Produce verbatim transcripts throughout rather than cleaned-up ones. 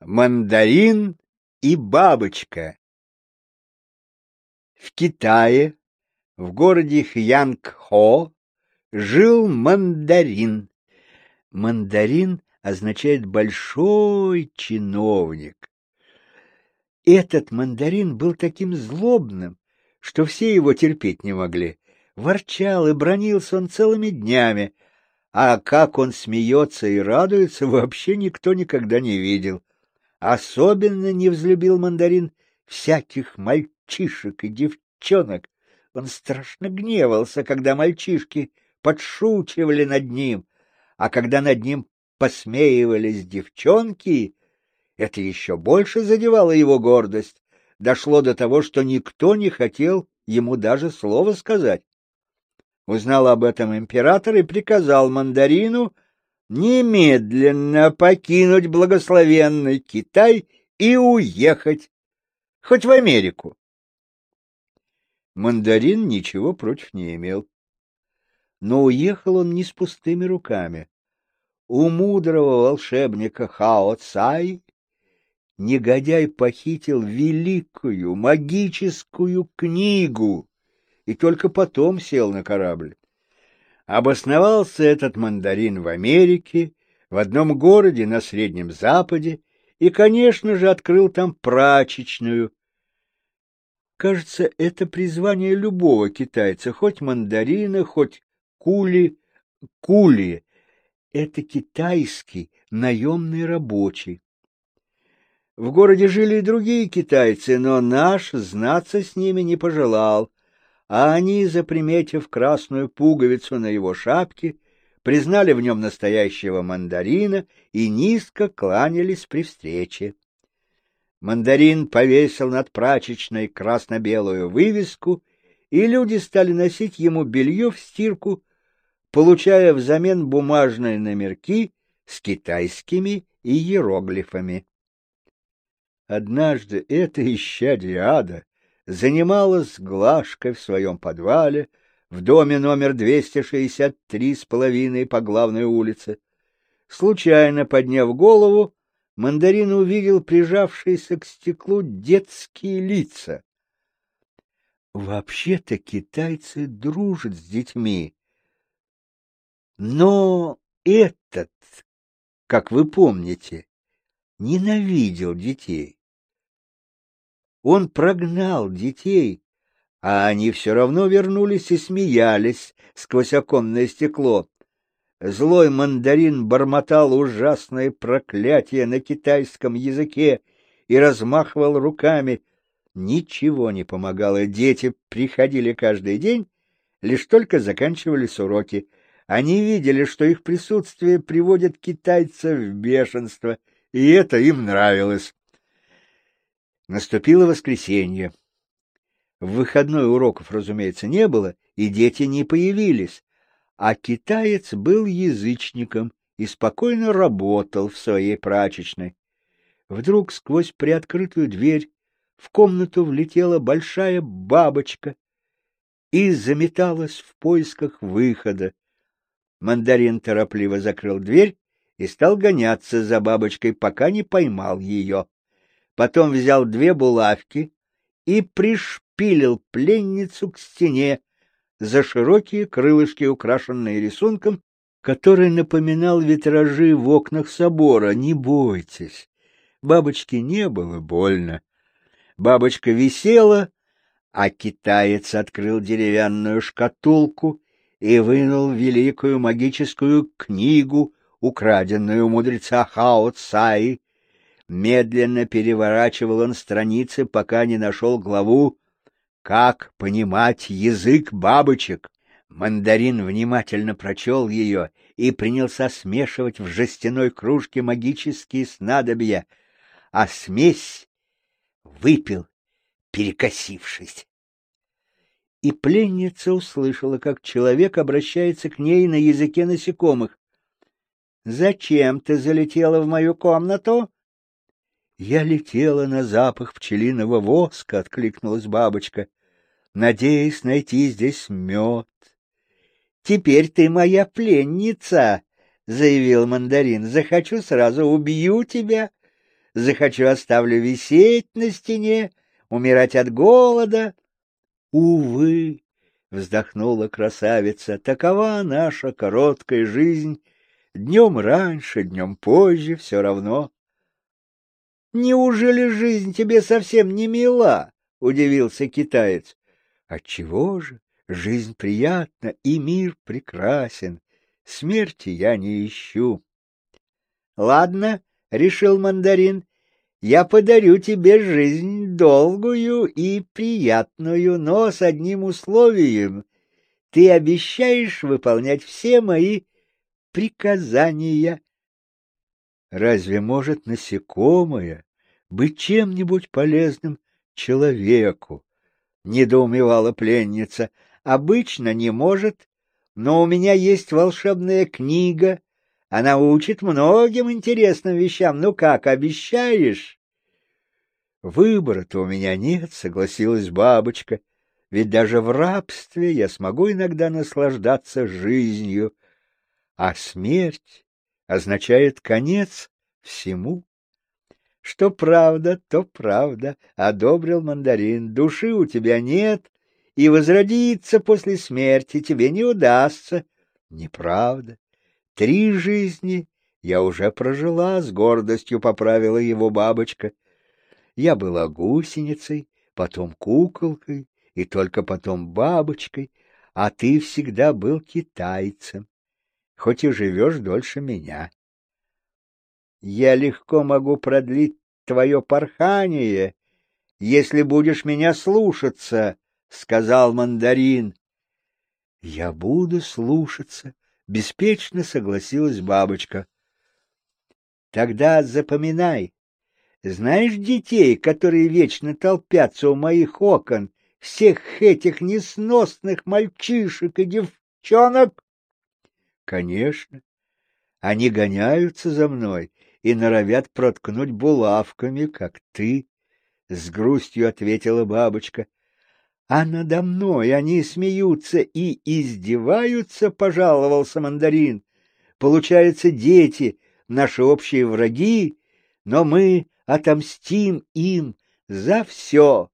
Мандарин и бабочка. В Китае, в городе Хьянг-Хо, жил мандарин. Мандарин означает «большой чиновник». Этот мандарин был таким злобным, что все его терпеть не могли. Ворчал и бранился он целыми днями, а как он смеется и радуется, вообще никто никогда не видел. Особенно не взлюбил мандарин всяких мальчишек и девчонок. Он страшно гневался, когда мальчишки подшучивали над ним, а когда над ним посмеивались девчонки, это еще больше задевало его гордость. Дошло до того, что никто не хотел ему даже слова сказать. Узнал об этом император и приказал мандарину немедленно покинуть благословенный Китай и уехать, хоть в Америку. Мандарин ничего против не имел. Но уехал он не с пустыми руками. У мудрого волшебника Хао Цай негодяй похитил великую магическую книгу и только потом сел на корабль. Обосновался этот мандарин в Америке, в одном городе на Среднем Западе, и, конечно же, открыл там прачечную. Кажется, это призвание любого китайца, хоть мандарина, хоть кули. Кули — это китайский наемный рабочий. В городе жили и другие китайцы, но наш знаться с ними не пожелал, а они, заприметив красную пуговицу на его шапке, признали в нем настоящего мандарина и низко кланялись при встрече. Мандарин повесил над прачечной красно-белую вывеску, и люди стали носить ему белье в стирку, получая взамен бумажные номерки с китайскими иероглифами. Однажды это исчадие ада занималась Глашкой в своем подвале в доме номер двести шестьдесят три с половиной по главной улице. Случайно подняв голову, мандарин увидел прижавшиеся к стеклу детские лица. Вообще-то китайцы дружат с детьми, но этот, как вы помните, ненавидел детей. Он прогнал детей, а они все равно вернулись и смеялись сквозь оконное стекло. Злой мандарин бормотал ужасные проклятия на китайском языке и размахивал руками. Ничего не помогало, дети приходили каждый день, лишь только заканчивались уроки. Они видели, что их присутствие приводит китайцев в бешенство, и это им нравилось. Наступило воскресенье. В выходной уроков, разумеется, не было, и дети не появились, а китаец был язычником и спокойно работал в своей прачечной. Вдруг сквозь приоткрытую дверь в комнату влетела большая бабочка и заметалась в поисках выхода. Мандарин торопливо закрыл дверь и стал гоняться за бабочкой, пока не поймал ее. Потом взял две булавки и пришпилил пленницу к стене за широкие крылышки, украшенные рисунком, который напоминал витражи в окнах собора. Не бойтесь, бабочке не было больно. Бабочка висела, а китаец открыл деревянную шкатулку и вынул великую магическую книгу, украденную у мудреца Хао Цаи. Медленно переворачивал он страницы, пока не нашел главу «Как понимать язык бабочек». Мандарин внимательно прочел ее и принялся смешивать в жестяной кружке магические снадобья, а смесь выпил, перекосившись. И пленница услышала, как человек обращается к ней на языке насекомых. «Зачем ты залетела в мою комнату?» «Я летела на запах пчелиного воска», — откликнулась бабочка, «надеясь найти здесь мед». «Теперь ты моя пленница», — заявил мандарин. «Захочу, сразу убью тебя. захочу, оставлю висеть на стене, умирать от голода. Увы, вздохнула красавица, такова наша короткая жизнь. Днем раньше, днем позже, все равно. Неужели жизнь тебе совсем не мила? Удивился китаец. Отчего же? Жизнь приятна, и мир прекрасен. Смерти я не ищу. Ладно, решил мандарин, я подарю тебе жизнь долгую и приятную, но с одним условием. Ты обещаешь выполнять все мои приказания. Разве может насекомое быть чем-нибудь полезным человеку? Недоумевала пленница. Обычно не может, но у меня есть волшебная книга. Она учит многим интересным вещам. Ну как, обещаешь? Выбора-то у меня нет, согласилась бабочка. Ведь даже в рабстве я смогу иногда наслаждаться жизнью, а смерть означает конец всему. Что правда, то правда, одобрил мандарин. Души у тебя нет, и возродиться после смерти тебе не удастся. Неправда. Три жизни я уже прожила, с гордостью поправила его бабочка. Я была гусеницей, потом куколкой, и только потом бабочкой, а ты всегда был китайцем, хоть и живешь дольше меня. Я легко могу продлить твое порхание, если будешь меня слушаться, — сказал мандарин. — Я буду слушаться, — беспечно согласилась бабочка. — Тогда запоминай. Знаешь детей, которые вечно толпятся у моих окон, всех этих несносных мальчишек и девчонок? — Конечно. Они гоняются за мной и норовят проткнуть булавками, как ты, — с грустью ответила бабочка. — А надо мной они смеются и издеваются, — пожаловался мандарин. — Получается, дети — наши общие враги, но мы отомстим им за все.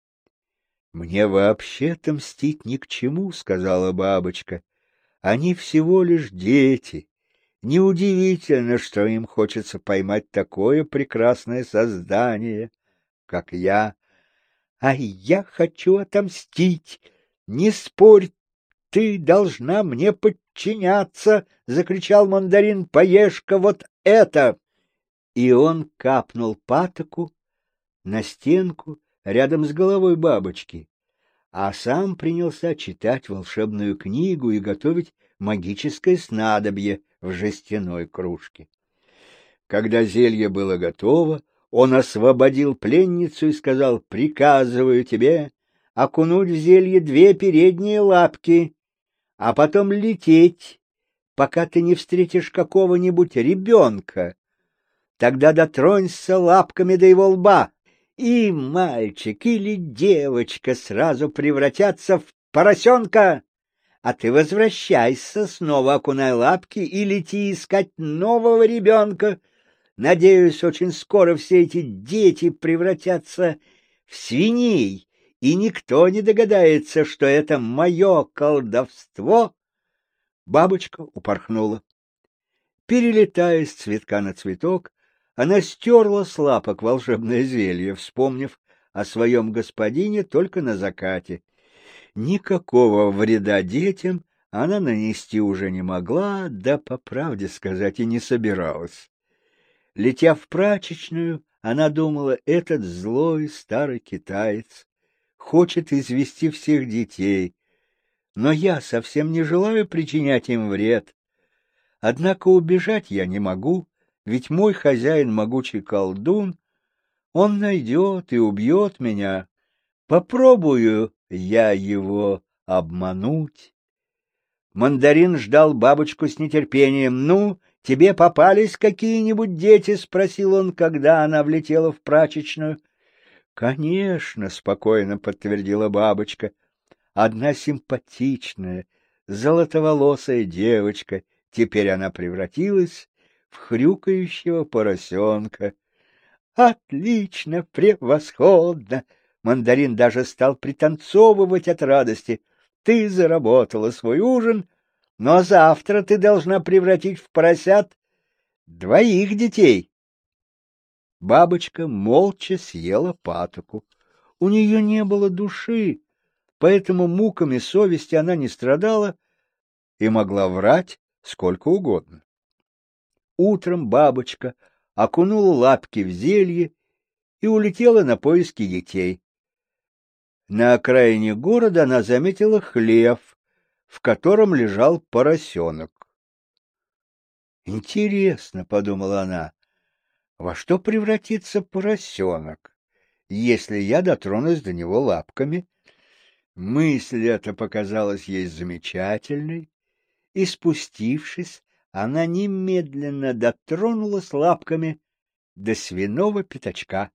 — Мне вообще-то мстить ни к чему, — сказала бабочка. — Они всего лишь дети. Неудивительно, что им хочется поймать такое прекрасное создание, как я. А я хочу отомстить. Не спорь, ты должна мне подчиняться, — закричал мандарин. — Поешь-ка вот это! И он капнул патоку на стенку рядом с головой бабочки, а сам принялся читать волшебную книгу и готовить магическое снадобье в жестяной кружке. Когда зелье было готово, он освободил пленницу и сказал: «Приказываю тебе окунуть в зелье две передние лапки, а потом лететь, пока ты не встретишь какого-нибудь ребенка. Тогда дотронься лапками до его лба, и мальчик или девочка сразу превратятся в поросенка. А ты возвращайся, снова окунай лапки и лети искать нового ребенка. Надеюсь, очень скоро все эти дети превратятся в свиней, и никто не догадается, что это мое колдовство». Бабочка упорхнула. Перелетая с цветка на цветок, она стерла с лапок волшебное зелье, вспомнив о своем господине только на закате. Никакого вреда детям она нанести уже не могла, да, по правде сказать, и не собиралась. Летя в прачечную, она думала, этот злой старый китаец хочет извести всех детей, но я совсем не желаю причинять им вред. Однако убежать я не могу, ведь мой хозяин могучий колдун, он найдет и убьет меня. Попробую я его обмануть. Мандарин ждал бабочку с нетерпением. «Ну, тебе попались какие-нибудь дети?» — спросил он, когда она влетела в прачечную. «Конечно», — спокойно подтвердила бабочка. «Одна симпатичная, золотоволосая девочка. Теперь она превратилась в хрюкающего поросенка. Отлично, превосходно! Мандарин даже стал пританцовывать от радости. Ты заработала свой ужин, но завтра ты должна превратить в поросят двоих детей. Бабочка молча съела патоку. У нее не было души, поэтому муками совести она не страдала и могла врать сколько угодно. Утром бабочка окунула лапки в зелье и улетела на поиски детей. На окраине города она заметила хлев, в котором лежал поросенок. «Интересно», — подумала она, — «во что превратится поросенок, если я дотронусь до него лапками?» Мысль эта показалась ей замечательной, и, спустившись, она немедленно дотронулась лапками до свиного пятачка.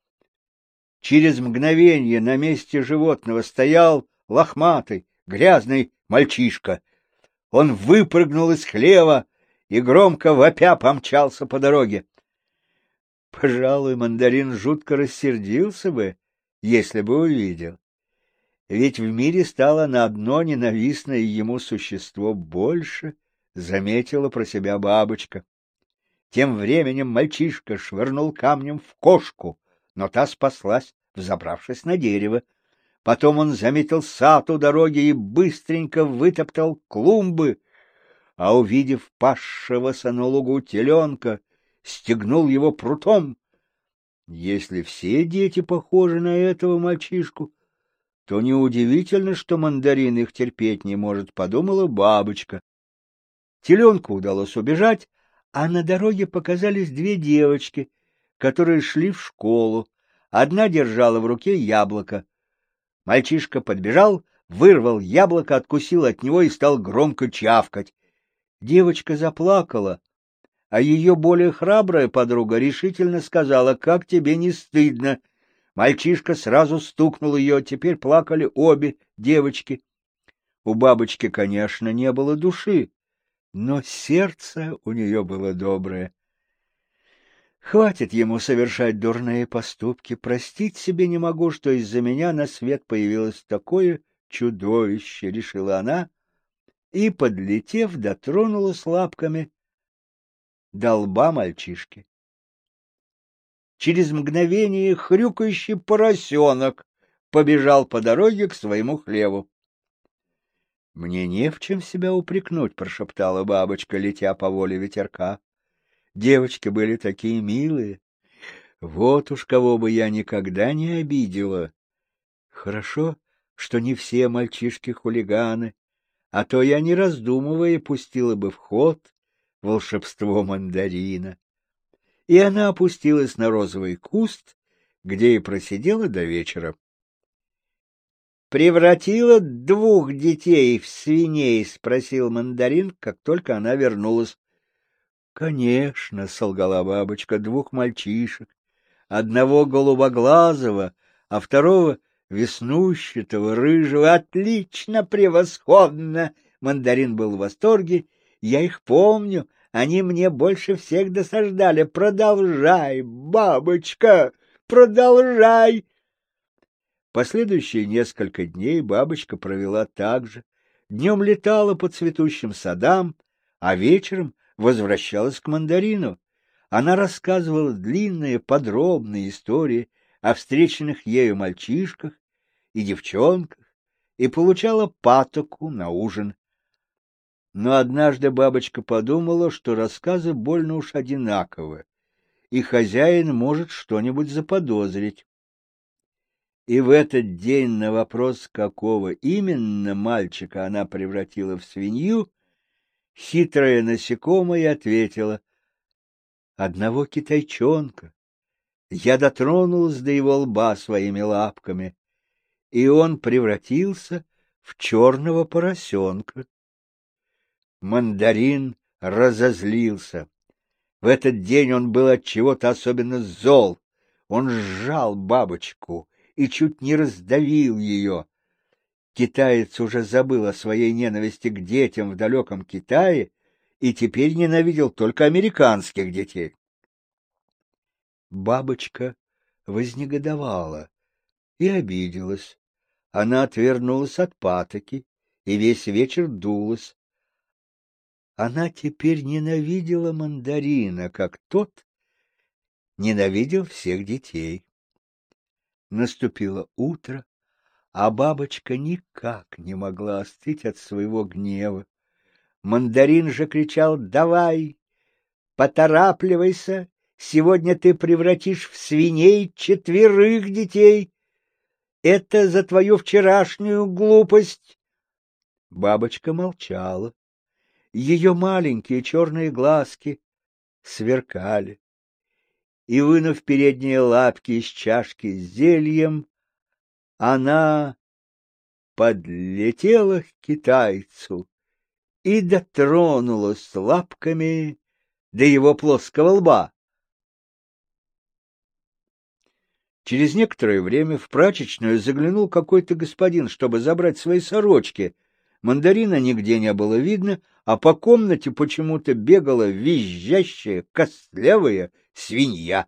Через мгновение на месте животного стоял лохматый, грязный мальчишка. Он выпрыгнул из хлева и громко вопя помчался по дороге. Пожалуй, Мандарин жутко рассердился бы, если бы увидел. Ведь в мире стало на одно ненавистное ему существо больше, заметила про себя бабочка. Тем временем мальчишка швырнул камнем в кошку, но та спаслась, взобравшись на дерево. Потом он заметил сад у дороги и быстренько вытоптал клумбы, а, увидев пасшегося на лугу теленка, стегнул его прутом. Если все дети похожи на этого мальчишку, то неудивительно, что Мандарин их терпеть не может, — подумала бабочка. Теленку удалось убежать, а на дороге показались две девочки, которые шли в школу. Одна держала в руке яблоко. Мальчишка подбежал, вырвал яблоко, откусил от него и стал громко чавкать. Девочка заплакала, а ее более храбрая подруга решительно сказала: «Как тебе не стыдно?» Мальчишка сразу стукнул ее, теперь плакали обе девочки. У бабочки, конечно, не было души, но сердце у нее было доброе. Хватит ему совершать дурные поступки, простить себе не могу, что из-за меня на свет появилось такое чудовище, — решила она, и, подлетев, дотронулась лапками до лба мальчишки. Через мгновение хрюкающий поросенок побежал по дороге к своему хлеву. — Мне не в чем себя упрекнуть, — прошептала бабочка, летя по воле ветерка. Девочки были такие милые. Вот уж кого бы я никогда не обидела. Хорошо, что не все мальчишки-хулиганы, а то я, не раздумывая, пустила бы в ход волшебство Мандарина. И она опустилась на розовый куст, где и просидела до вечера. «Превратила двух детей в свиней?» — спросил Мандарин, как только она вернулась. «Конечно», — солгала бабочка, — «двух мальчишек, одного голубоглазого, а второго веснущатого, рыжего». «Отлично, превосходно!» — Мандарин был в восторге. «Я их помню, они мне больше всех досаждали. Продолжай, бабочка, продолжай!» Последующие несколько дней бабочка провела так же. Днем летала по цветущим садам, а вечером возвращалась к Мандарину. Она рассказывала длинные подробные истории о встреченных ею мальчишках и девчонках и получала патоку на ужин. Но однажды бабочка подумала, что рассказы больно уж одинаковы, и хозяин может что-нибудь заподозрить. И в этот день на вопрос, какого именно мальчика она превратила в свинью, хитрая насекомое ответила: «Одного китайчонка. Я дотронулась до его лба своими лапками, и он превратился в черного поросенка». Мандарин разозлился. В этот день он был от чего-то особенно зол. Он сжал бабочку и чуть не раздавил ее. Китаец уже забыл о своей ненависти к детям в далеком Китае и теперь ненавидел только американских детей. Бабочка вознегодовала и обиделась. Она отвернулась от патоки и весь вечер дулась. Она теперь ненавидела мандарина, как тот ненавидел всех детей. Наступило утро, а бабочка никак не могла остыть от своего гнева. Мандарин же кричал: «Давай, поторапливайся, сегодня ты превратишь в свиней четверых детей. Это за твою вчерашнюю глупость». Бабочка молчала. Ее маленькие черные глазки сверкали. И, вынув передние лапки из чашки с зельем, она подлетела к китайцу и дотронулась лапками до его плоского лба. Через некоторое время в прачечную заглянул какой-то господин, чтобы забрать свои сорочки. Мандарина нигде не было видно, а по комнате почему-то бегала визжащая, костлявая свинья.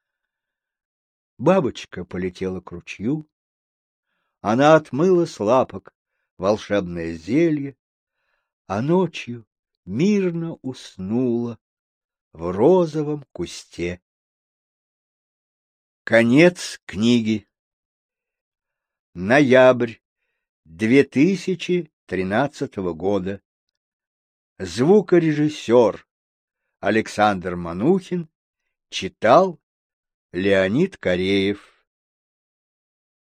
Бабочка полетела к ручью. Она отмыла с лапок волшебное зелье, а ночью мирно уснула в розовом кусте. Конец книги. Ноябрь две тысячи тринадцатого года. Звукорежиссер Александр Манухин читал Леонид Кореев.